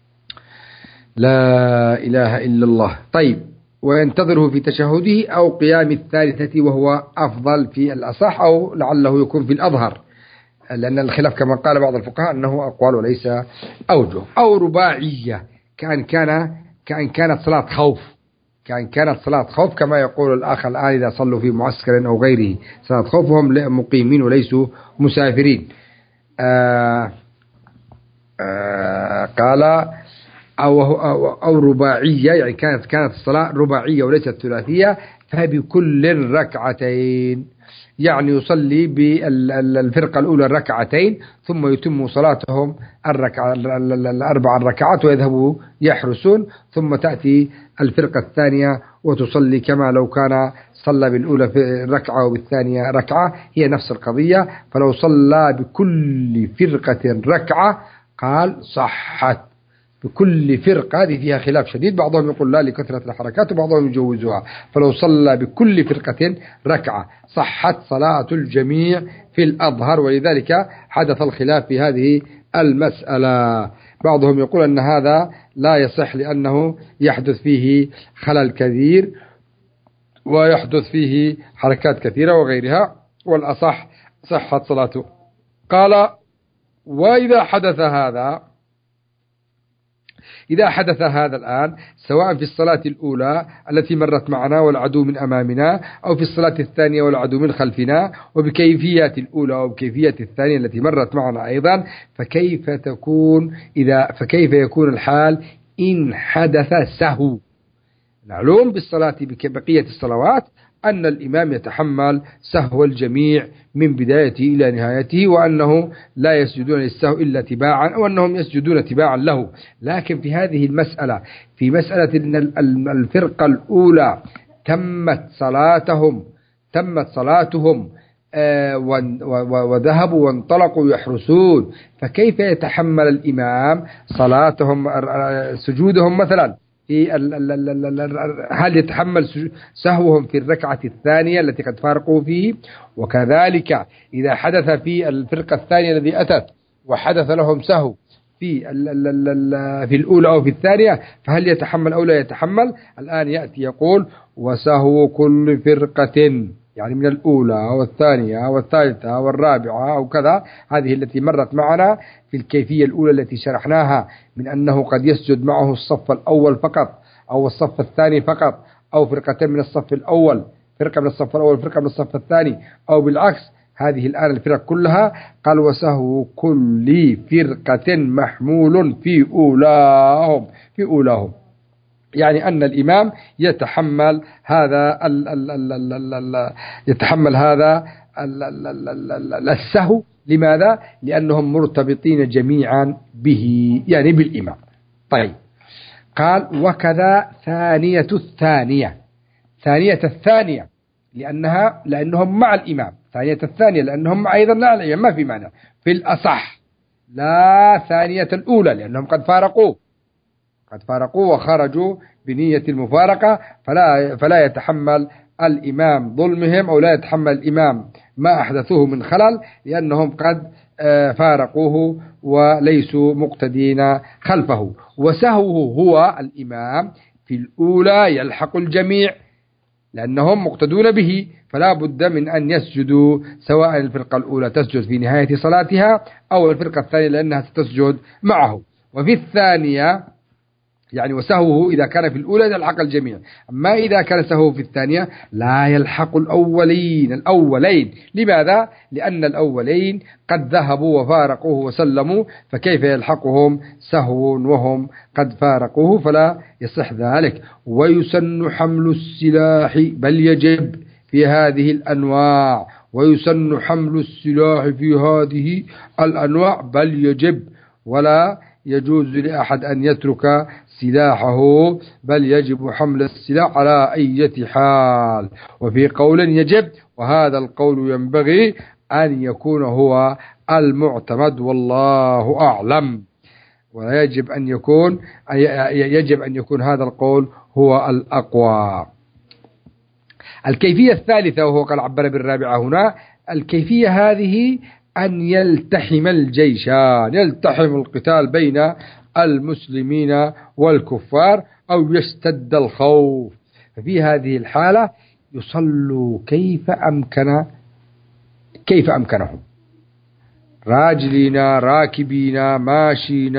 Speaker 1: لا إله إلا الله. طيب، وينتظره في تشهده أو قيام الثالثة، وهو أفضل في الأصح، أو لعله يكون في الأظهر، لأن الخلاف كما قال بعض الفقهاء أنه أقوال وليس أوجه. أو رباعية، كانت صلاة خوف كما يقول الآخر الآن إذا صلوا في معسكر أو غيره صلاة خوف، وهم مقيمين وليسوا مسافرين. قال أو رباعية، يعني كانت الصلاة رباعية وليست ثلاثية، فبكل ركعتين، يعني يصلي بالفرقة الأولى الركعتين ثم يتم صلاتهم الأربع ركعات ويذهبوا يحرسون، ثم تأتي الفرقة الثانية وتصلي كما لو كان صلى بالأولى في ركعة وبالثانية ركعة، هي نفس القضية. فلو صلى بكل فرقة ركعة قال صحت. بكل فرقة هذه فيها خلاف شديد، بعضهم يقول لا لكثرة الحركات وبعضهم يجوزها. فلو صلى بكل فرقة ركعة صحت صلاة الجميع في الأظهر، ولذلك حدث الخلاف في هذه المسألة. بعضهم يقول أن هذا لا يصح لأنه يحدث فيه خلل كثير ويحدث فيه حركات كثيرة وغيرها، والأصح صحة صلاته. قال وإذا حدث هذا الآن سواء في الصلاة الأولى التي مرت معنا والعدو من أمامنا، أو في الصلاة الثانية والعدو من خلفنا، وبكيفية الأولى وبكيفية الثانية التي مرت معنا أيضا، فكيف يكون الحال إن حدث سهو؟ معلوم بالصلاة بقية الصلوات أن الإمام يتحمل سهو الجميع من بدايته إلى نهايته، وأنه لا يسجدون للسهو إلا تباعا، أو أنهم يسجدون تباعا له. لكن في هذه المسألة، في مسألة أن الفرقة الأولى تمت صلاتهم وذهبوا وانطلقوا يحرسون، فكيف يتحمل الإمام صلاتهم سجودهم مثلا؟ هل يتحمل سهوهم في الركعة الثانية التي قد فارقوا فيه؟ وكذلك إذا حدث في الفرقة الثانية الذي أتت وحدث لهم سهو في الأولى أو في الثانية، فهل يتحمل أو لا يتحمل؟ الآن يأتي يقول وسهو كل فرقة، يعني من الأولى والثانية والثالثة والرابعة أو كذا، هذه التي مرت معنا في الكيفية الأولى التي شرحناها، من أنه قد يسجد معه الصف الأول فقط أو الصف الثاني فقط، أو فرقتين من الصف الأول، فرقة من الصف الأول فرقة من الصف الثاني، أو بالعكس. هذه الآن الفرق كلها قال وسهو كل فرقة محمول في أولاهم، يعني أن الإمام يتحمل هذا السهو. لماذا؟ لأنهم مرتبطين جميعا به، يعني بالإمام. طيب، قال وكذا ثانية الثانية لأنهم مع الإمام، ثانية الثانية لأنهم أيضا لا الإمام، ما في معنى في الأصح، لا ثانية الأولى لأنهم قد فارقوا وخرجوا بنية المفارقة، فلا يتحمل الإمام ظلمهم، أو لا يتحمل الإمام ما أحدثوه من خلل، لأنهم قد فارقوه وليسوا مقتدين خلفه. وسهوه هو الإمام في الأولى يلحق الجميع لأنهم مقتدون به، فلا بد من أن يسجدوا، سواء الفرقة الأولى تسجد في نهاية صلاتها أو الفرقة الثانية لأنها ستسجد معه. وفي الثانية يعني وسهوه إذا كان في الأولى يلحق الجميع، أما إذا كان سهوه في الثانية لا يلحق الأولين. لماذا؟ لأن الأولين قد ذهبوا وفارقوه وسلموا، فكيف يلحقهم سهو وهم قد فارقوه؟ فلا يصح ذلك. ويسن حمل السلاح، بل يجب في هذه الأنواع، ويسن حمل السلاح في هذه الأنواع بل يجب، ولا يجوز لأحد أن يترك سلاحه، بل يجب حمل السلاح على أي حال. وفي قول يجب، وهذا القول ينبغي أن يكون هو المعتمد والله أعلم، ويجب أن يكون هذا القول هو الأقوى. الكيفية الثالثة، وهو قد عبر بالرابعة هنا، الكيفية هذه أن يلتحم الجيشان، يلتحم القتال بين المسلمين والكفار، أو يشتد الخوف، ففي هذه الحالة يصلوا كيف أمكنهم، راجلين راكبين ماشين،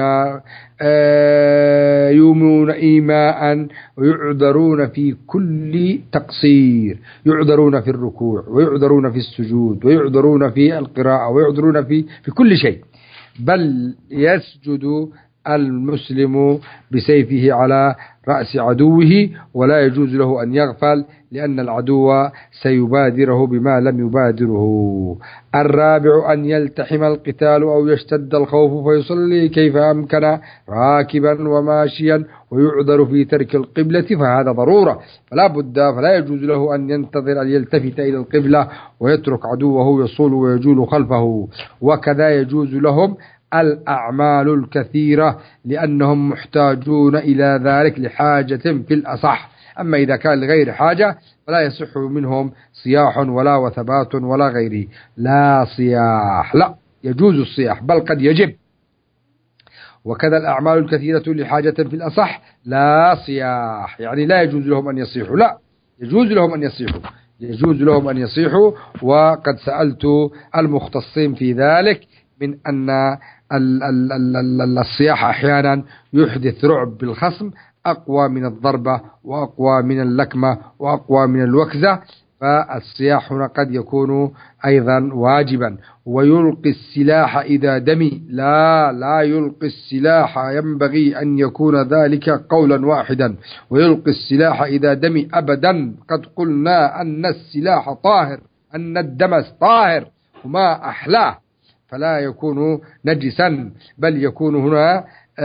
Speaker 1: يومون إيماء، ويعذرون في كل تقصير، يعذرون في الركوع، ويعذرون في السجود، ويعذرون في القراءة، ويعذرون في كل شيء، بل يسجد المسلم بسيفه على رأس عدوه، ولا يجوز له أن يغفل لأن العدو سيبادره بما لم يبادره. الرابع أن يلتحم القتال أو يشتد الخوف فيصلي كيف أمكن راكبا وماشيا ويعذر في ترك القبلة، فهذا ضرورة فلا يجوز له أن ينتظر أن يلتفت إلى القبلة ويترك عدوه يصول ويجول خلفه. وكذا يجوز لهم الأعمال الكثيرة لأنهم محتاجون إلى ذلك لحاجة في الأصح. أما إذا كان لغير حاجة فلا يصح منهم صياح ولا وثبات ولا غيره. لا صياح، لا يجوز الصياح بل قد يجب. وكذا الأعمال الكثيرة لحاجة في الأصح لا صياح، يعني لا يجوز لهم أن يصيحوا، لا يجوز لهم أن يصيحوا، يجوز لهم أن يصيحوا. وقد سألت المختصين في ذلك من أن الصياح أحيانا يحدث رعب بالخصم أقوى من الضربة وأقوى من اللكمة وأقوى من الوكزة، فالصياح هنا قد يكون أيضا واجبا. ويلقي السلاح إذا دمي، لا يلقي السلاح، ينبغي أن يكون ذلك قولا واحدا. ويلقي السلاح إذا دمي أبدا، قد قلنا أن السلاح طاهر، أن الدم طاهر وما أحلاه، فلا يكون نجسا بل يكون هنا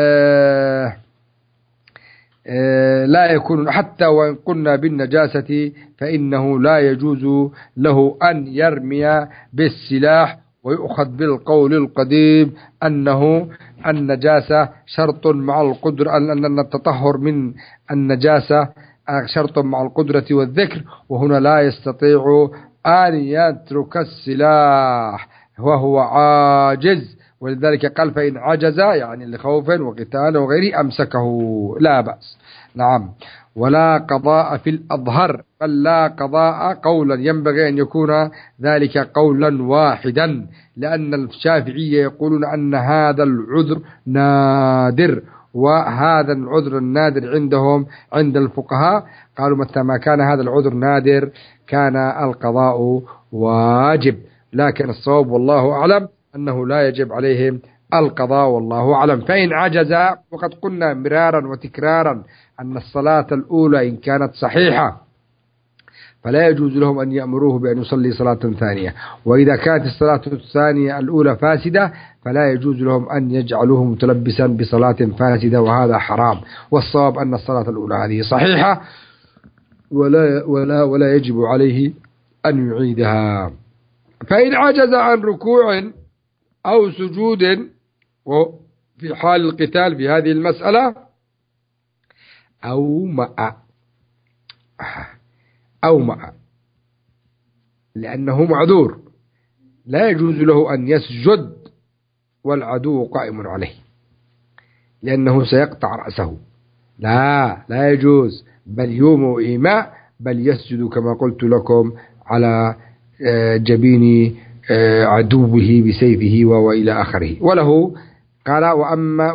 Speaker 1: لا يكون، حتى وإن قلنا بالنجاسة فإنه لا يجوز له أن يرمي بالسلاح. ويؤخذ بالقول القديم أنه النجاسة شرط مع القدرة، أن التطهر من النجاسة شرط مع القدرة والذكر، وهنا لا يستطيع أن يترك السلاح وهو عاجز، ولذلك قال فإن عجز يعني لخوف وقتال وغيره أمسكه لا بأس. نعم. ولا قضاء في الأظهر، بل لا قضاء قولا، ينبغي أن يكون ذلك قولا واحدا، لأن الشافعية يقولون أن هذا العذر نادر، وهذا العذر النادر عندهم عند الفقهاء قالوا متى ما كان هذا العذر نادر كان القضاء واجب. لكن الصواب والله أعلم أنه لا يجب عليهم القضاء والله أعلم. فإن عجز، وقد قلنا مرارا وتكرارا أن الصلاة الأولى إن كانت صحيحة فلا يجوز لهم أن يأمروه بأن يصلي صلاة ثانية، وإذا كانت الصلاة الثانية الأولى فاسدة فلا يجوز لهم أن يجعلوه متلبسا بصلاة فاسدة، وهذا حرام. والصواب أن الصلاة الأولى هذه صحيحة ولا يجب عليه أن يعيدها. فإن عجز عن ركوع أو سجود وفي حال القتال في هذه المسألة أو مع لأنه معذور لا يجوز له أن يسجد والعدو قائم عليه لأنه سيقطع رأسه، لا يجوز، بل يوم إيماء، بل يسجد كما قلت لكم على جبين عدوه بسيفه وإلى آخره. وله قال وأما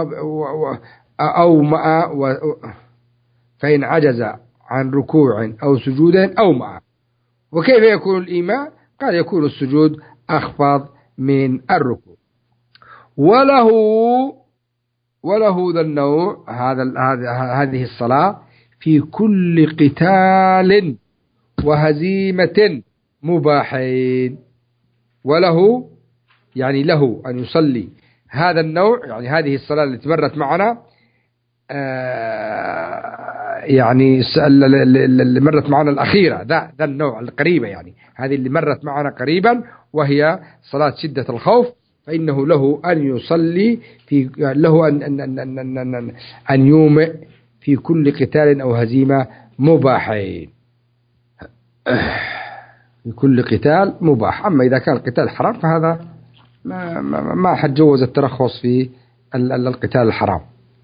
Speaker 1: أو مع فإن عجز عن ركوع أو سجود أو مع. وكيف يكون الإيماء؟ قال يكون السجود أخفض من الركوع. وله ذا النوع هذه الصلاة في كل قتال وهزيمة مباحين. وله يعني له أن يصلي هذا النوع، يعني هذه الصلاة التي مرت معنا، يعني اللي مرت معنا الأخيرة، ذا النوع القريبة، يعني هذه اللي مرت معنا قريبا وهي صلاة شدة الخوف، فإنه له أن يصلي له أن يومئ في كل قتال أو هزيمة مباحين. في كل قتال مباح. أما إذا كان القتال حرام فهذا ما حد جوز الترخص في القتال الحرام.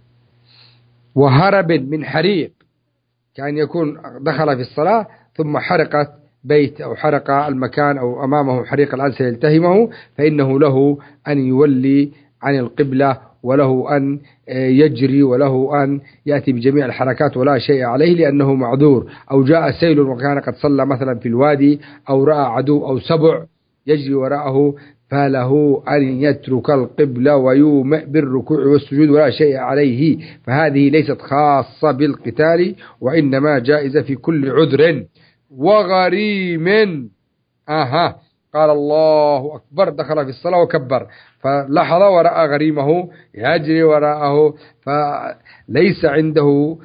Speaker 1: وهرب من حريق، كان يكون دخل في الصلاة ثم حرقت بيت أو حرق المكان أو أمامه حريق الآن سيلتهمه، فإنه له أن يولي عن القبلة، وله أن يجري، وله أن يأتي بجميع الحركات ولا شيء عليه لأنه معذور. أو جاء سيل وكان قد صلى مثلا في الوادي، أو رأى عدو أو سبع يجري وراءه فله أن يترك القبلة ويومئ بالركوع والسجود ولا شيء عليه، فهذه ليست خاصة بالقتال وإنما جائزة في كل عذر. وغريم قال الله أكبر، دخل في الصلاة وكبر، فلحظ ورأى غريمه يجري وراءه، فليس عنده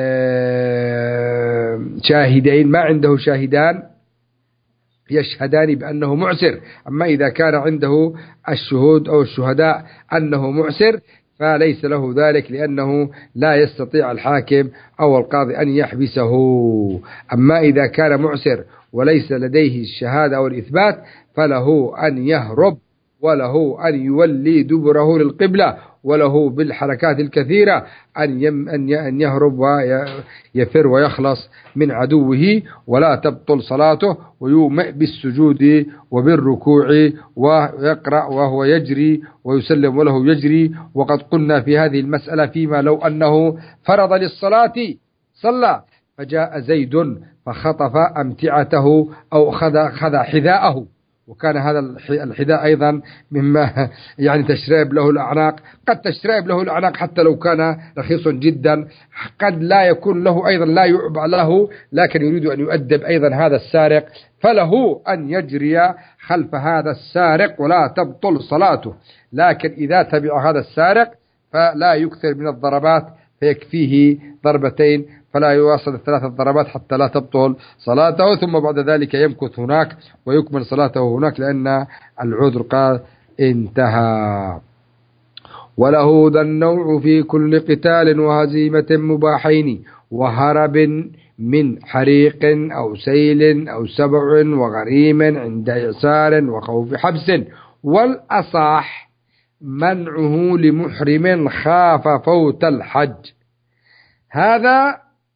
Speaker 1: شاهدين، ما عنده شاهدان يشهدان بأنه معسر. أما إذا كان عنده الشهود أو الشهداء أنه معسر فليس له ذلك، لأنه لا يستطيع الحاكم أو القاضي أن يحبسه. أما إذا كان معسر وليس لديه الشهادة أو الإثبات فله أن يهرب، وله أن يولي دبره للقبلة، وله بالحركات الكثيرة أن يهرب ويفر ويخلص من عدوه، ولا تبطل صلاته، ويومئ بالسجود وبالركوع ويقرأ وهو يجري ويسلم وله يجري. وقد قلنا في هذه المسألة فيما لو أنه فرض للصلاة صلى فجاء زيد فخطف أمتعته أو خذ حذاءه، وكان هذا الحذاء أيضا مما يعني تشرب له الأعناق، قد تشرب له الأعناق حتى لو كان رخيص جدا، قد لا يكون له أيضا، لا يعبأ له، لكن يريد أن يؤدب أيضا هذا السارق، فله أن يجري خلف هذا السارق ولا تبطل صلاته. لكن إذا تبع هذا السارق فلا يكثر من الضربات، فيكفيه ضربتين، فلا يواصل 3 ضربات حتى لا تبطل صلاته، ثم بعد ذلك يمكث هناك ويكمل صلاته هناك، لأن العذر قال انتهى. وله ذا النوع في كل قتال وهزيمة مباحين، وهرب من حريق أو سيل أو سبع وغريم عند إعسار وخوف حبس. والأصح منعه لمحرم خاف فوت الحج. هذا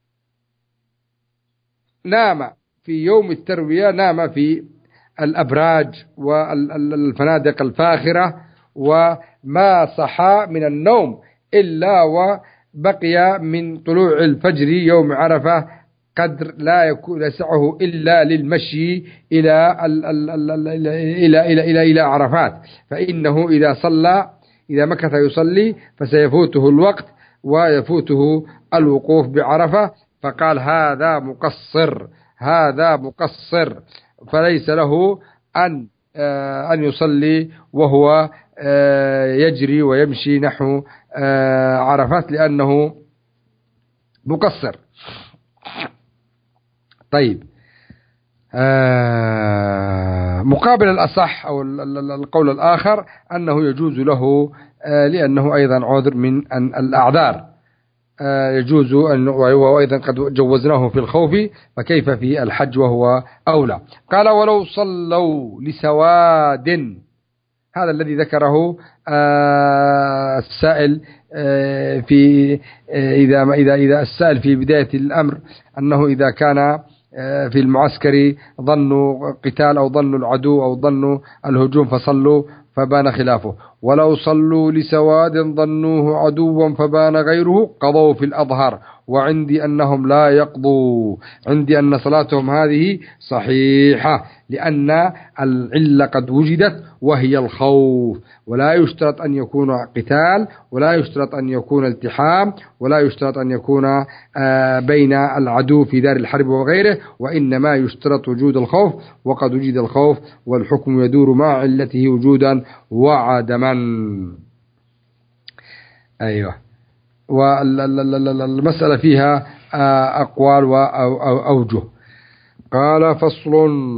Speaker 1: نام في يوم التروية، نام في الأبراج والفنادق الفاخرة، وما صحى من النوم إلا وبقي من طلوع الفجر يوم عرفة قدر لا يسعه إلا للمشي إلى عرفات، فإنه إذا مكث يصلي فسيفوته الوقت ويفوته الوقوف بعرفة. فقال هذا مقصر، فليس له أن يصلي وهو يجري ويمشي نحو عرفات لأنه مقصر. طيب، مقابل الأصح أو القول الآخر أنه يجوز له، لأنه أيضا عذر من الأعذار، يجوز وهو أيضا قد جوزناه في الخوف، فكيف في الحج وهو أولى. قال ولو صلوا لسواد، هذا الذي ذكره السائل في إذا السائل في بداية الأمر أنه إذا كان في المعسكر ظنوا قتال أو ظنوا العدو أو ظنوا الهجوم فصلوا فبان خلافه. ولو صلوا لسواد ظنوه عدوا فبان غيره قضوا في الأظهر، وعندي أنهم لا يقضوا، عندي أن صلاتهم هذه صحيحة، لأن العلة قد وجدت وهي الخوف، ولا يشترط أن يكون قتال، ولا يشترط أن يكون التحام، ولا يشترط أن يكون بين العدو في دار الحرب وغيره، وإنما يشترط وجود الخوف، وقد وجد الخوف، والحكم يدور مع علته وجودا وعدما. أيوه. والمسألة فيها أقوال وأوجه. قال فصل: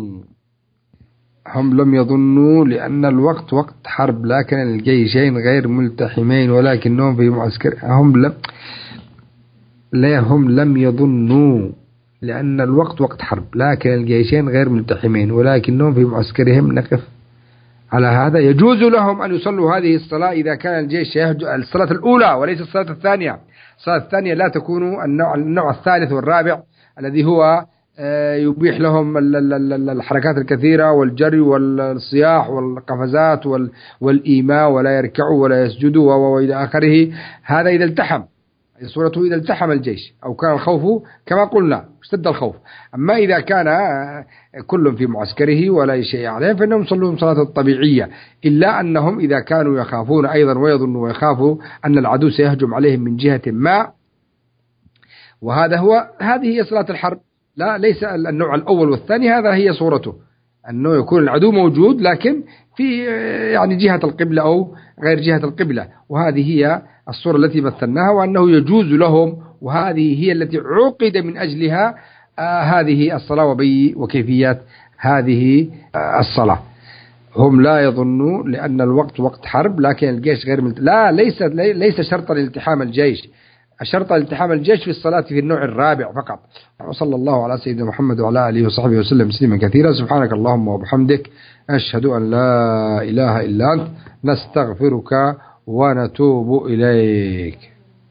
Speaker 1: هم لم يظنوا لأن الوقت وقت حرب لكن الجيشين غير ملتحمين ولكنهم في معسكر. هم لم يظنوا لأن الوقت وقت حرب لكن الجيشين غير ملتحمين ولكنهم في معسكرهم. نقف على هذا. يجوز لهم أن يصلوا هذه الصلاة إذا كان الجيش يهجو الصلاة الأولى وليس الصلاة الثانية. الصلاة الثانية لا تكون النوع الثالث والرابع الذي هو يبيح لهم الحركات الكثيرة والجري والصياح والقفزات والإيماء، ولا يركعوا ولا يسجدوا وإلى آخره. هذا إذا التحم، صورته إذا التحم الجيش أو كان الخوف كما قلنا اشتد الخوف. أما إذا كان كل في معسكره ولا شيء عليه فإنهم يصلون صلاة الطبيعية، إلا أنهم إذا كانوا يخافون أيضا ويظنوا ويخافوا أن العدو سيهجم عليهم من جهة ما، هذه هي صلاة الحرب، لا ليس النوع الأول والثاني، هذا هي صورته أنه يكون العدو موجود لكن في يعني جهة القبلة أو غير جهة القبلة، وهذه هي الصورة التي مثلناها، وأنه يجوز لهم، وهذه هي التي عقد من أجلها هذه الصلاة وكيفيات هذه الصلاة. هم لا يظنوا لأن الوقت وقت حرب لكن الجيش غير لا ليس شرطا لالتحام الجيش، شرط التحام الجيش في الصلاة في النوع الرابع فقط. وصلى الله على سيدنا محمد وعلى آله وصحبه وسلم تسليما كثيرا. سبحانك اللهم وبحمدك، أشهد أن لا إله إلا أنت، نستغفرك ونتوب إليك.